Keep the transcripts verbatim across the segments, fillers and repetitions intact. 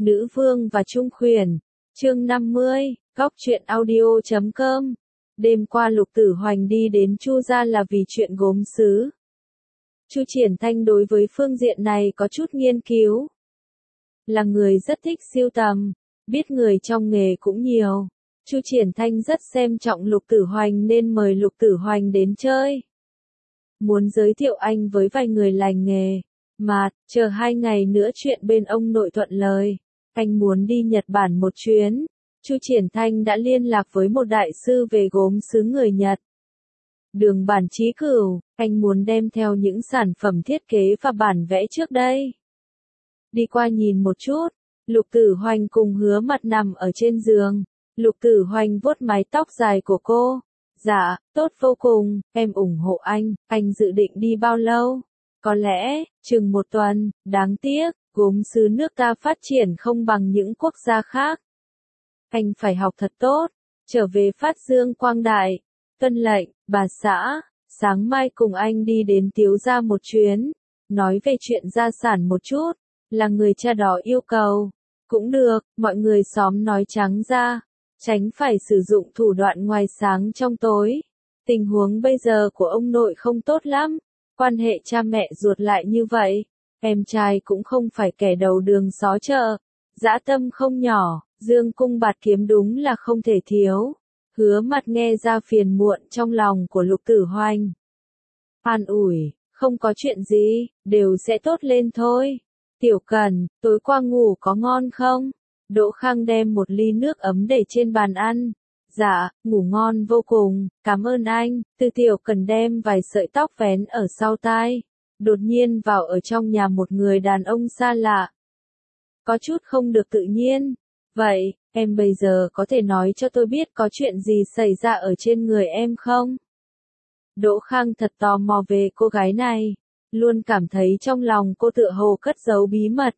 Nữ vương và trung khuyển, chương năm mươi, góc truyện audio chấm com. Đêm qua Lục Tử Hoành đi đến Chu gia là vì chuyện gốm sứ. Chu Triển Thanh đối với phương diện này có chút nghiên cứu. Là người rất thích sưu tầm, biết người trong nghề cũng nhiều. Chu Triển Thanh rất xem trọng Lục Tử Hoành nên mời Lục Tử Hoành đến chơi. Muốn giới thiệu anh với vài người lành nghề, mà, chờ hai ngày nữa chuyện bên ông nội thuận lời. Anh muốn đi Nhật Bản một chuyến. Chu Triển Thanh đã liên lạc với một đại sư về gốm sứ người Nhật. Đường Bản Chí Cửu, anh muốn đem theo những sản phẩm thiết kế và bản vẽ trước đây. Đi qua nhìn một chút, Lục Tử Hoành cùng Hứa Mặt nằm ở trên giường. Lục Tử Hoành vuốt mái tóc dài của cô. Dạ, tốt vô cùng, em ủng hộ anh, anh dự định đi bao lâu? Có lẽ, chừng một tuần, đáng tiếc, gốm sứ nước ta phát triển không bằng những quốc gia khác. Anh phải học thật tốt, trở về phát dương quang đại. Tuân lệnh, bà xã, sáng mai cùng anh đi đến Tiếu gia một chuyến, nói về chuyện gia sản một chút, là người cha đó yêu cầu. Cũng được, mọi người xóm nói trắng ra, tránh phải sử dụng thủ đoạn ngoài sáng trong tối. Tình huống bây giờ của ông nội không tốt lắm, quan hệ cha mẹ ruột lại như vậy, em trai cũng không phải kẻ đầu đường xó chợ, dã tâm không nhỏ, dương cung bạt kiếm đúng là không thể thiếu. Hứa Mặt nghe ra phiền muộn trong lòng của Lục Tử Hoành. An ủi, không có chuyện gì, đều sẽ tốt lên thôi. Tiểu Cần, tối qua ngủ có ngon không? Đỗ Khang đem một ly nước ấm để trên bàn ăn. Dạ, ngủ ngon vô cùng, cảm ơn anh. Từ Tiểu Cần đem vài sợi tóc vén ở sau tai. Đột nhiên vào ở trong nhà một người đàn ông xa lạ. Có chút không được tự nhiên. Vậy, em bây giờ có thể nói cho tôi biết có chuyện gì xảy ra ở trên người em không? Đỗ Khang thật tò mò về cô gái này. Luôn cảm thấy trong lòng cô tựa hồ cất giấu bí mật.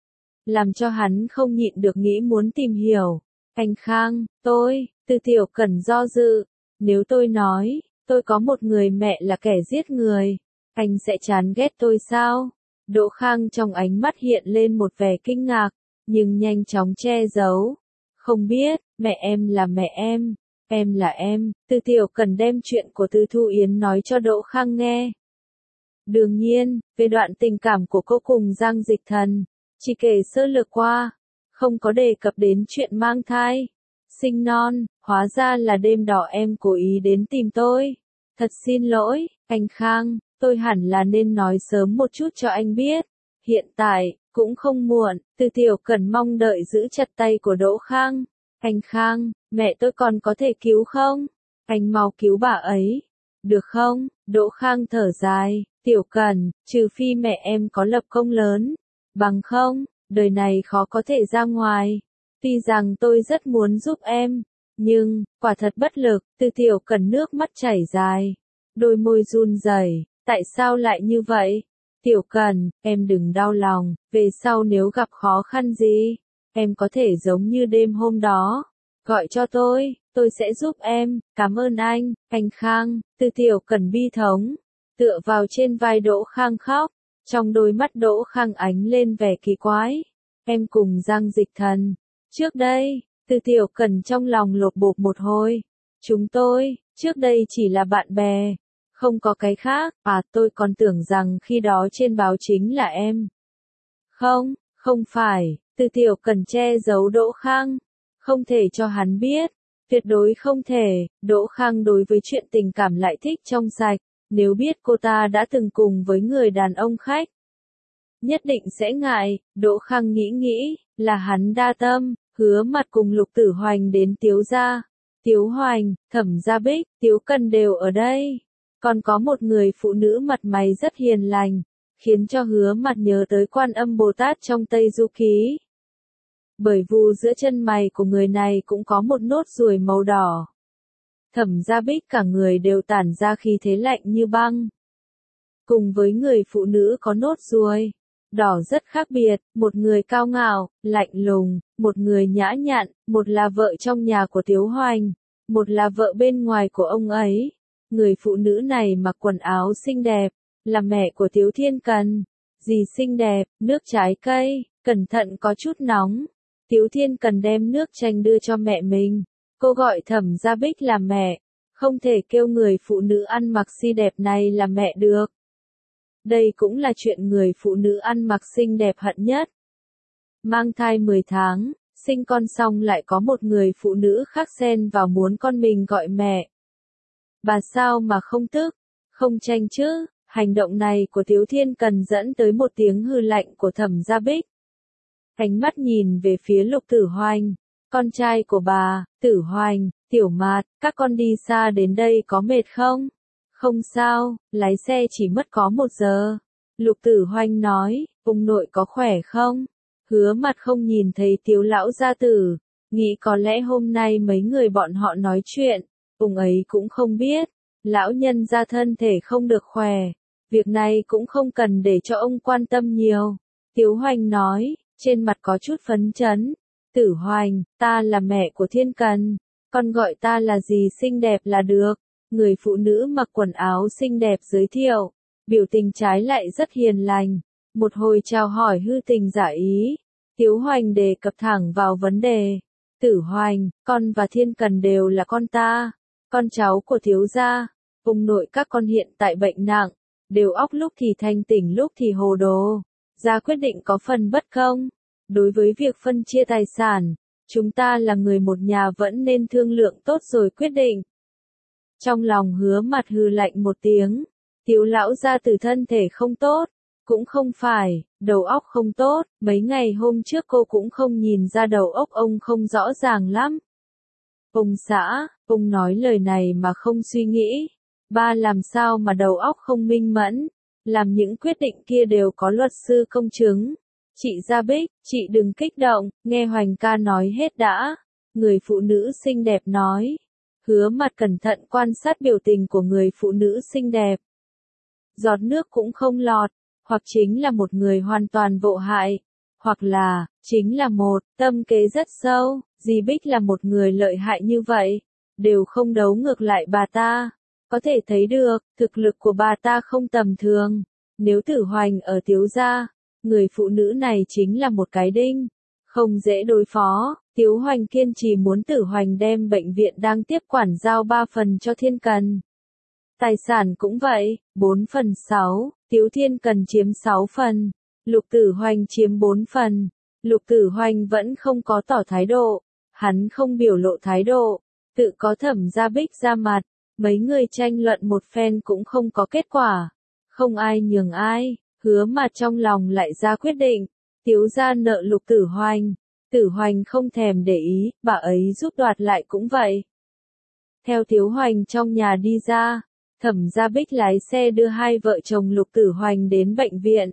Làm cho hắn không nhịn được nghĩ muốn tìm hiểu. Anh Khang, tôi, Từ Tiểu Cần do dự. Nếu tôi nói, tôi có một người mẹ là kẻ giết người, anh sẽ chán ghét tôi sao? Đỗ Khang trong ánh mắt hiện lên một vẻ kinh ngạc, nhưng nhanh chóng che giấu. Không biết, mẹ em là mẹ em, em là em. Từ Tiểu Cần đem chuyện của Từ Thu Yến nói cho Đỗ Khang nghe. Đương nhiên, về đoạn tình cảm của cô cùng Giang Dịch Thần, chỉ kể sơ lược qua, không có đề cập đến chuyện mang thai, sinh non. Hóa ra là đêm đó em cố ý đến tìm tôi. Thật xin lỗi, anh Khang, tôi hẳn là nên nói sớm một chút cho anh biết. Hiện tại, cũng không muộn. Từ Tiểu Cần mong đợi giữ chặt tay của Đỗ Khang. Anh Khang, mẹ tôi còn có thể cứu không? Anh mau cứu bà ấy. Được không? Đỗ Khang thở dài. Tiểu Cần, trừ phi mẹ em có lập công lớn. Bằng không, đời này khó có thể ra ngoài. Tuy rằng tôi rất muốn giúp em, nhưng, quả thật bất lực. Từ Tiểu Cần nước mắt chảy dài. Đôi môi run rẩy. Tại sao lại như vậy? Tiểu Cần, em đừng đau lòng, về sau nếu gặp khó khăn gì, em có thể giống như đêm hôm đó, gọi cho tôi, tôi sẽ giúp em. Cảm ơn anh, anh Khang. Từ Tiểu Cần bi thống, tựa vào trên vai Đỗ Khang khóc, trong đôi mắt Đỗ Khang ánh lên vẻ kỳ quái. Em cùng Giang Dịch Thần, trước đây, Từ Tiểu Cần trong lòng lột bột một hồi. Chúng tôi, trước đây chỉ là bạn bè. Không có cái khác, à tôi còn tưởng rằng khi đó trên báo chính là em. Không, không phải. Từ Tiểu Cần che giấu Đỗ Khang. Không thể cho hắn biết. Tuyệt đối không thể. Đỗ Khang đối với chuyện tình cảm lại thích trong sạch. Nếu biết cô ta đã từng cùng với người đàn ông khách, nhất định sẽ ngại. Đỗ Khang nghĩ nghĩ, là hắn đa tâm. Hứa Mặt cùng Lục Tử Hoành đến Tiếu gia. Tiếu Hoành, Thẩm Gia Bích, Tiếu Cần đều ở đây. Còn có một người phụ nữ mặt mày rất hiền lành, khiến cho Hứa Mặt nhớ tới Quan Âm Bồ Tát trong Tây Du Ký. Bởi vù giữa chân mày của người này cũng có một nốt ruồi màu đỏ. Thẩm Gia Bích cả người đều tản ra khí thế lạnh như băng. Cùng với người phụ nữ có nốt ruồi đỏ rất khác biệt, một người cao ngạo, lạnh lùng, một người nhã nhặn, một là vợ trong nhà của Tiếu Hoành, một là vợ bên ngoài của ông ấy. Người phụ nữ này mặc quần áo xinh đẹp, là mẹ của Tiếu Thiên Cần. Gì xinh đẹp, nước trái cây, Cẩn thận có chút nóng. Tiếu Thiên Cần đem nước chanh đưa cho mẹ mình. Cô gọi Thẩm Gia Bích là mẹ. Không thể kêu người phụ nữ ăn mặc xinh đẹp này là mẹ được. Đây cũng là chuyện người phụ nữ ăn mặc xinh đẹp hận nhất. Mang thai mười tháng, sinh con xong lại có một người phụ nữ khác xen vào muốn con mình gọi mẹ. Bà sao mà không tức, không tranh chứ? Hành động này của Tiếu Thiên Cần dẫn tới một tiếng hừ lạnh của Thẩm Gia Bích. Ánh mắt nhìn về phía Lục Tử Hoành, con trai của bà. Tử Hoành, Tiểu Mạt, các con đi xa đến đây có mệt không? Không sao, lái xe chỉ mất có một giờ. Lục Tử Hoành nói, ông nội có khỏe không? Hứa Mặt không nhìn thấy Tiếu lão gia tử, nghĩ có lẽ hôm nay mấy người bọn họ nói chuyện, ông ấy cũng không biết. Lão nhân gia thân thể không được khỏe, việc này cũng không cần để cho ông quan tâm nhiều. Tiếu Hoành nói, trên mặt có chút phấn chấn. Tử Hoành, ta là mẹ của Thiên Cần, con gọi ta là gì xinh đẹp là được. Người phụ nữ mặc quần áo xinh đẹp giới thiệu, biểu tình trái lại rất hiền lành. Một hồi chào hỏi hư tình giả ý, Tiếu Hoành đề cập thẳng vào vấn đề. Tử Hoành, con và Thiên Cần đều là con ta, con cháu của thiếu gia. Ông nội các con hiện tại bệnh nặng, đều óc lúc thì thanh tỉnh lúc thì hồ đồ. Ra quyết định có phần bất công. Đối với việc phân chia tài sản, chúng ta là người một nhà vẫn nên thương lượng tốt rồi quyết định. Trong lòng Hứa Mặt hừ lạnh một tiếng, Tiếu lão gia tử thân thể không tốt, cũng không phải, đầu óc không tốt, mấy ngày hôm trước cô cũng không nhìn ra đầu óc ông không rõ ràng lắm. Ông xã, ông nói lời này mà không suy nghĩ, ba làm sao mà đầu óc không minh mẫn, làm những quyết định kia đều có luật sư công chứng. Chị Gia Bích, chị đừng kích động, nghe Hoành ca nói hết đã. Người phụ nữ xinh đẹp nói. Hứa Mặt cẩn thận quan sát biểu tình của người phụ nữ xinh đẹp. Giọt nước cũng không lọt, hoặc chính là một người hoàn toàn vô hại, hoặc là, chính là một, tâm kế rất sâu. Dì Bích là một người lợi hại như vậy, đều không đấu ngược lại bà ta. Có thể thấy được, thực lực của bà ta không tầm thường. Nếu Tử Hoành ở Tiếu gia, người phụ nữ này chính là một cái đinh, không dễ đối phó. Tiếu Hoành kiên trì muốn Tử Hoành đem bệnh viện đang tiếp quản giao ba phần cho Thiên Cần. Tài sản cũng vậy, bốn phần sáu, Tiếu Thiên Cần chiếm sáu phần, Lục Tử Hoành chiếm bốn phần. Lục Tử Hoành vẫn không có tỏ thái độ, hắn không biểu lộ thái độ, tự có Thẩm Gia Bích ra mặt, mấy người tranh luận một phen cũng không có kết quả, không ai nhường ai. Hứa Mặt trong lòng lại ra quyết định, Tiếu gia nợ Lục Tử Hoành, Tử Hoành không thèm để ý, bà ấy giúp đoạt lại cũng vậy. Theo Tiếu Hoành trong nhà đi ra, Thẩm Gia Bích lái xe đưa hai vợ chồng Lục Tử Hoành đến bệnh viện.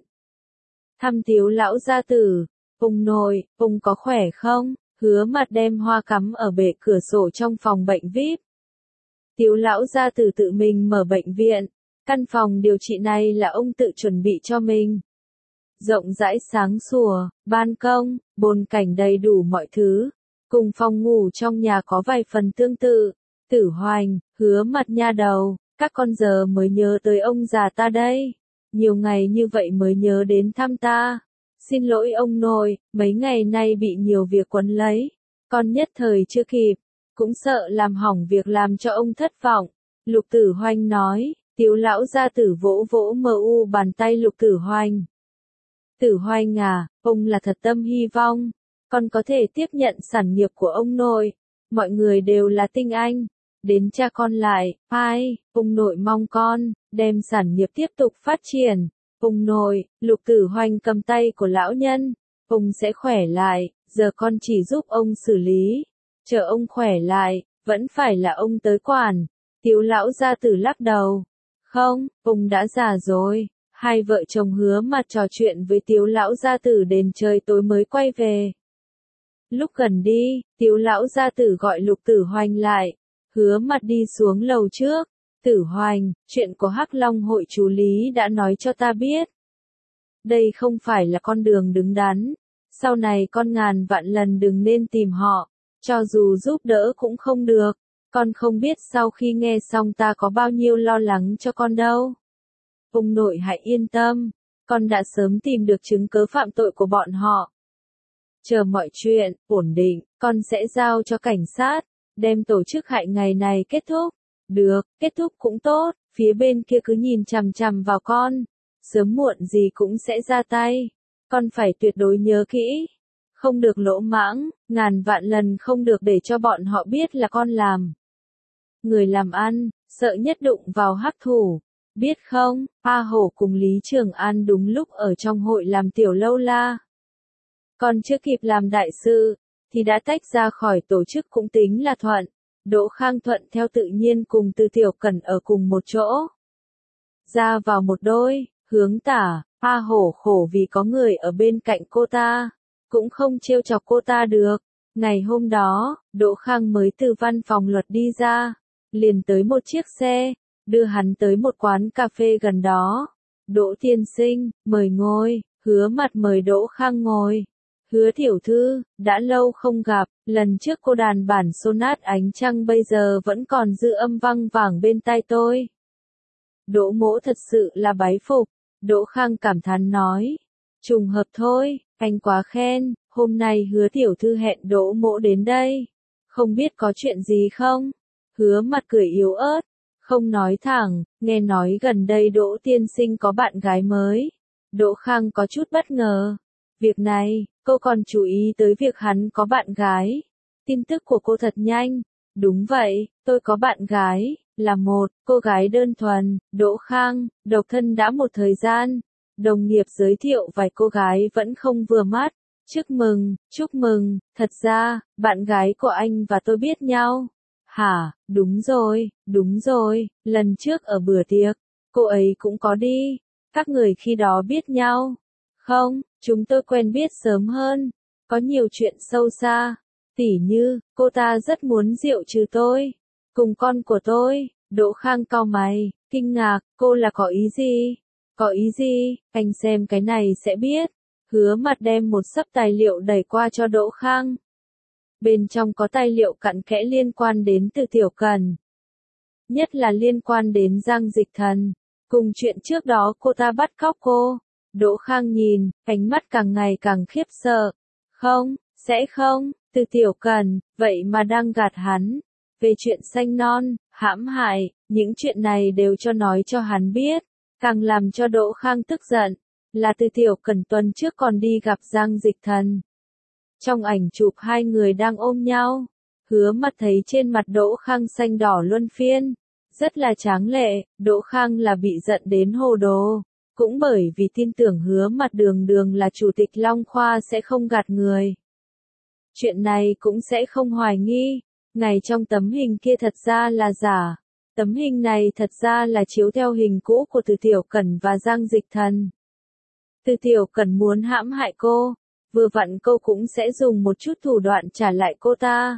Thăm Tiếu lão gia tử, ông nội, ông có khỏe không? Hứa Mặt đem hoa cắm ở bệ cửa sổ trong phòng bệnh vi ai pi. Tiếu lão gia tử tự mình mở bệnh viện. Căn phòng điều trị này là ông tự chuẩn bị cho mình. Rộng rãi sáng sủa, ban công, bồn cảnh đầy đủ mọi thứ. Cùng phòng ngủ trong nhà có vài phần tương tự. Tử Hoành, Hứa Mặt nha đầu, các con giờ mới nhớ tới ông già ta đây. Nhiều ngày như vậy mới nhớ đến thăm ta. Xin lỗi ông nội, mấy ngày nay bị nhiều việc quấn lấy. Con nhất thời chưa kịp, cũng sợ làm hỏng việc làm cho ông thất vọng. Lục Tử Hoành nói. Tiếu lão gia tử vỗ vỗ mờ u bàn tay Lục Tử Hoành. Tử Hoành à, ông là thật tâm hy vọng, con có thể tiếp nhận sản nghiệp của ông nội. Mọi người đều là tinh anh, đến cha con lại, ai, ông nội mong con, đem sản nghiệp tiếp tục phát triển. Ông nội, Lục Tử Hoành cầm tay của lão nhân, ông sẽ khỏe lại, giờ con chỉ giúp ông xử lý. Chờ ông khỏe lại, vẫn phải là ông tới quản. Tiếu lão gia tử lắc đầu. Không, ông đã già rồi. Hai vợ chồng Hứa Mặt trò chuyện với Tiếu lão gia tử đến trời tối mới quay về. Lúc gần đi, Tiếu lão gia tử gọi Lục Tử Hoành lại. Hứa Mặt đi xuống lầu trước. Tử Hoành, chuyện của Hắc Long hội chú Lý đã nói cho ta biết. Đây không phải là con đường đứng đắn. Sau này con ngàn vạn lần đừng nên tìm họ. Cho dù giúp đỡ cũng không được. Con không biết sau khi nghe xong ta có bao nhiêu lo lắng cho con đâu. Ông nội hãy yên tâm, con đã sớm tìm được chứng cớ phạm tội của bọn họ, Chờ mọi chuyện ổn định, con sẽ giao cho cảnh sát, đem tổ chức hại ngày này kết thúc. Được, kết thúc cũng tốt, phía bên kia cứ nhìn chằm chằm vào con. Sớm muộn gì cũng sẽ ra tay. Con phải tuyệt đối nhớ kỹ. Không được lỗ mãng, ngàn vạn lần không được để cho bọn họ biết là con làm. Người làm ăn, sợ nhất đụng vào hắc thủ. Biết không, A Hổ cùng Lý Trường An đúng lúc ở trong hội làm tiểu lâu la. Còn chưa kịp làm đại sự, thì đã tách ra khỏi tổ chức cũng tính là thuận. Đỗ Khang thuận theo tự nhiên cùng Từ Tiểu Cẩn ở cùng một chỗ. Ra vào một đôi, hướng tả, A Hổ khổ vì có người ở bên cạnh cô ta. Cũng không trêu chọc cô ta được. Ngày hôm đó, Đỗ Khang mới từ văn phòng luật đi ra. Liền tới một chiếc xe, đưa hắn tới một quán cà phê gần đó. Đỗ tiên sinh, mời ngồi, Hứa Mặt mời Đỗ Khang ngồi. Hứa tiểu thư, đã lâu không gặp, lần trước cô đàn bản sonat ánh trăng bây giờ vẫn còn dư âm vang vẳng bên tai tôi. Đỗ mỗ thật sự là bái phục, Đỗ Khang cảm thán nói. Trùng hợp thôi, anh quá khen, hôm nay Hứa tiểu thư hẹn Đỗ mỗ đến đây. Không biết có chuyện gì không? Hứa Mặt cười yếu ớt, không nói thẳng, nghe nói gần đây Đỗ tiên sinh có bạn gái mới. Đỗ Khang có chút bất ngờ. Việc này, cô còn chú ý tới việc hắn có bạn gái. Tin tức của cô thật nhanh. Đúng vậy, tôi có bạn gái, là một cô gái đơn thuần, Đỗ Khang, độc thân đã một thời gian. Đồng nghiệp giới thiệu vài cô gái vẫn không vừa mắt. Chúc mừng, chúc mừng, thật ra, bạn gái của anh và tôi biết nhau. Hả, đúng rồi, đúng rồi, lần trước ở bữa tiệc, cô ấy cũng có đi. Các người khi đó biết nhau. Không, chúng tôi quen biết sớm hơn. Có nhiều chuyện sâu xa. Tỉ như, cô ta rất muốn diệu trừ tôi. Cùng con của tôi. Đỗ Khang cau mày, kinh ngạc, cô là có ý gì? Có ý gì? Anh xem cái này sẽ biết. Hứa Mặt đem một xấp tài liệu đẩy qua cho Đỗ Khang. Bên trong có tài liệu cặn kẽ liên quan đến Từ Tiểu Cẩn. Nhất là liên quan đến Giang Dịch Thần. Cùng chuyện trước đó cô ta bắt cóc cô. Đỗ Khang nhìn, ánh mắt càng ngày càng khiếp sợ. Không, sẽ không, Từ Tiểu Cẩn, vậy mà đang gạt hắn. Về chuyện xanh non, hãm hại, những chuyện này đều cho nói cho hắn biết. Càng làm cho Đỗ Khang tức giận, là Từ Tiểu Cẩn tuần trước còn đi gặp Giang Dịch Thần. Trong ảnh chụp hai người đang ôm nhau. Hứa Mặt thấy trên mặt Đỗ Khang xanh đỏ luân phiên. Rất là tráng lệ, Đỗ Khang là bị giận đến hồ đồ. Cũng bởi vì tin tưởng Hứa Mặt đường đường là chủ tịch Long Khoa sẽ không gạt người. Chuyện này cũng sẽ không hoài nghi. Ngày trong tấm hình kia thật ra là giả. Tấm hình này thật ra là chiếu theo hình cũ của Từ Tiểu Cẩn và Giang Dịch Thần. Từ Tiểu Cẩn muốn hãm hại cô. Vừa vặn cô cũng sẽ dùng một chút thủ đoạn trả lại cô ta.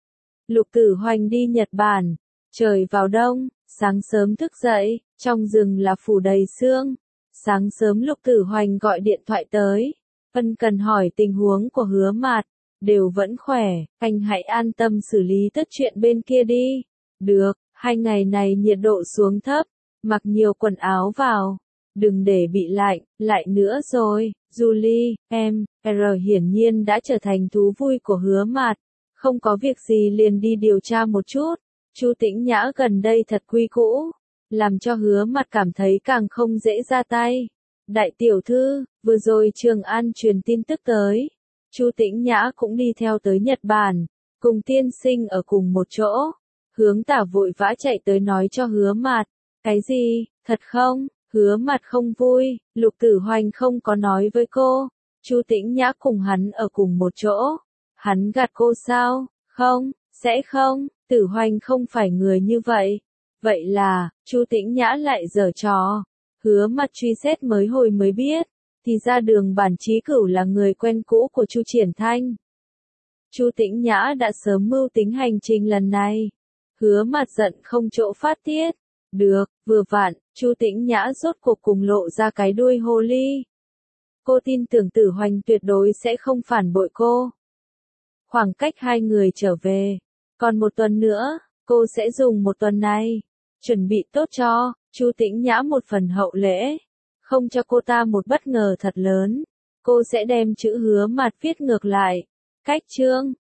Lục Tử Hoành đi Nhật Bản. Trời vào đông, sáng sớm thức dậy, trong rừng là phủ đầy sương. Sáng sớm Lục Tử Hoành gọi điện thoại tới. Ân cần hỏi tình huống của Hứa Mặt. Đều vẫn khỏe, anh hãy an tâm xử lý tất chuyện bên kia đi. Được, hai ngày này nhiệt độ xuống thấp. Mặc nhiều quần áo vào. Đừng để bị lạnh, lại nữa rồi. Julie, em, R hiển nhiên đã trở thành thú vui của Hứa Mặt. Không có việc gì liền đi điều tra một chút. Chu Tĩnh Nhã gần đây thật quy cũ. Làm cho Hứa Mặt cảm thấy càng không dễ ra tay. Đại tiểu thư, vừa rồi Trường An truyền tin tức tới. Chu Tĩnh Nhã cũng đi theo tới Nhật Bản. Cùng tiên sinh ở cùng một chỗ. Hướng Tả vội vã chạy tới nói cho Hứa Mặt. Cái gì, thật không? Hứa Mặt không vui, Lục Tử Hoành không có nói với cô. Chu Tĩnh Nhã cùng hắn ở cùng một chỗ. Hắn gạt cô sao? Không, sẽ không, Tử Hoành không phải người như vậy. Vậy là, Chu Tĩnh Nhã lại giở trò. Hứa Mặt truy xét mới hồi mới biết. Thì ra Đường Bản Chí Cửu là người quen cũ của Chu Triển Thanh. Chu Tĩnh Nhã đã sớm mưu tính hành trình lần này. Hứa Mặt giận không chỗ phát tiết. Được, vừa vặn, Chu Tĩnh Nhã rốt cuộc cùng lộ ra cái đuôi hồ ly. Cô tin tưởng Tử Hoành tuyệt đối sẽ không phản bội cô. Khoảng cách hai người trở về. Còn một tuần nữa, cô sẽ dùng một tuần này. Chuẩn bị tốt cho, Chu Tĩnh Nhã một phần hậu lễ. Không cho cô ta một bất ngờ thật lớn. cô sẽ đem chữ hứa mặt viết ngược lại. Cách chương